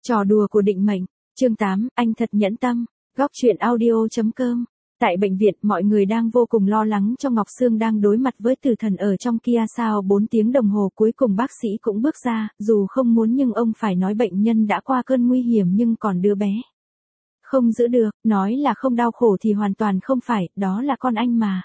Trò đùa của định mệnh, chương 8, anh thật nhẫn tâm, góc truyện audio.com. Tại bệnh viện, mọi người đang vô cùng lo lắng cho Ngọc Sương đang đối mặt với tử thần ở trong kia. Sau 4 tiếng đồng hồ cuối cùng bác sĩ cũng bước ra, dù không muốn nhưng ông phải nói bệnh nhân đã qua cơn nguy hiểm nhưng còn đứa bé không giữ được, nói là không đau khổ thì hoàn toàn không phải, đó là con anh mà.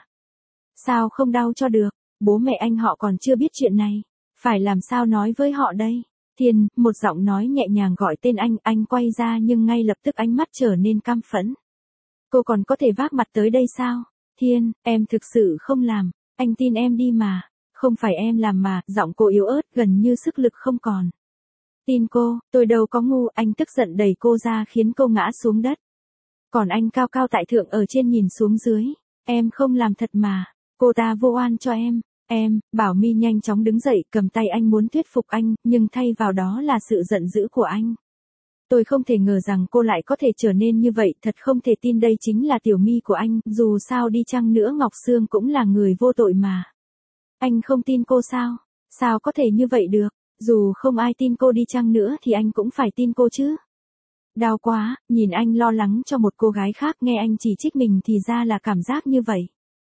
Sao không đau cho được, bố mẹ anh họ còn chưa biết chuyện này, phải làm sao nói với họ đây? Thiên, một giọng nói nhẹ nhàng gọi tên anh quay ra nhưng ngay lập tức ánh mắt trở nên căm phẫn. Cô còn có thể vác mặt tới đây sao? Thiên, em thực sự không làm, anh tin em đi mà, không phải em làm mà, giọng cô yếu ớt gần như sức lực không còn. Tin cô, tôi đâu có ngu, anh tức giận đẩy cô ra khiến cô ngã xuống đất. Còn anh cao cao tại thượng ở trên nhìn xuống dưới, em không làm thật mà, cô ta vô oan cho em. Bảo My nhanh chóng đứng dậy cầm tay anh muốn thuyết phục anh, nhưng thay vào đó là sự giận dữ của anh. Tôi không thể ngờ rằng cô lại có thể trở nên như vậy, thật không thể tin đây chính là Tiểu My của anh, dù sao đi chăng nữa Ngọc Sương cũng là người vô tội mà. Anh không tin cô sao? Sao có thể như vậy được? Dù không ai tin cô đi chăng nữa thì anh cũng phải tin cô chứ. Đau quá, nhìn anh lo lắng cho một cô gái khác, nghe anh chỉ trích mình thì ra là cảm giác như vậy.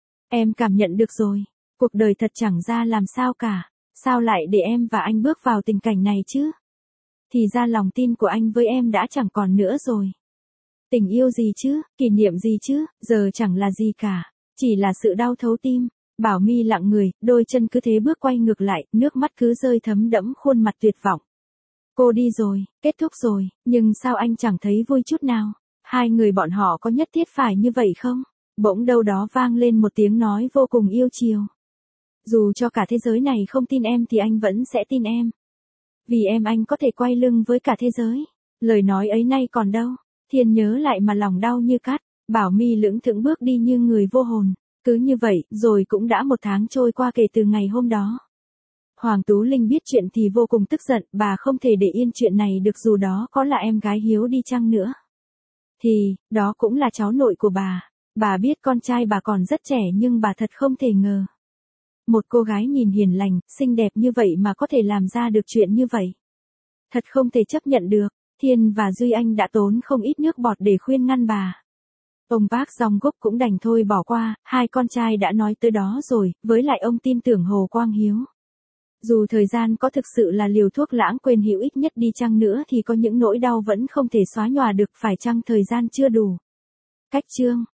Em cảm nhận được rồi. Cuộc đời thật chẳng ra làm sao cả, sao lại để em và anh bước vào tình cảnh này chứ? Thì ra lòng tin của anh với em đã chẳng còn nữa rồi. Tình yêu gì chứ, kỷ niệm gì chứ, giờ chẳng là gì cả, chỉ là sự đau thấu tim. Bảo My lặng người, đôi chân cứ thế bước quay ngược lại, nước mắt cứ rơi thấm đẫm khuôn mặt tuyệt vọng. Cô đi rồi, kết thúc rồi, nhưng sao anh chẳng thấy vui chút nào? Hai người bọn họ có nhất thiết phải như vậy không? Bỗng đâu đó vang lên một tiếng nói vô cùng yêu chiều. Dù cho cả thế giới này không tin em thì anh vẫn sẽ tin em. Vì em anh có thể quay lưng với cả thế giới. Lời nói ấy nay còn đâu. Thiên nhớ lại mà lòng đau như cắt. Bảo My lững thững bước đi như người vô hồn. Cứ như vậy, rồi cũng đã 1 tháng trôi qua kể từ ngày hôm đó. Hoàng Tú Linh biết chuyện thì vô cùng tức giận, bà không thể để yên chuyện này được dù đó có là em gái Hiếu đi chăng nữa. Thì, đó cũng là cháu nội của bà. Bà biết con trai bà còn rất trẻ nhưng bà thật không thể ngờ. Một cô gái nhìn hiền lành, xinh đẹp như vậy mà có thể làm ra được chuyện như vậy. Thật không thể chấp nhận được, Thiên và Duy Anh đã tốn không ít nước bọt để khuyên ngăn bà. Ông Park Jong-guk cũng đành thôi bỏ qua, hai con trai đã nói tới đó rồi, với lại ông tin tưởng Hồ Quang Hiếu. Dù thời gian có thực sự là liều thuốc lãng quên hữu ích nhất đi chăng nữa thì có những nỗi đau vẫn không thể xóa nhòa được, phải chăng thời gian chưa đủ. Cách chương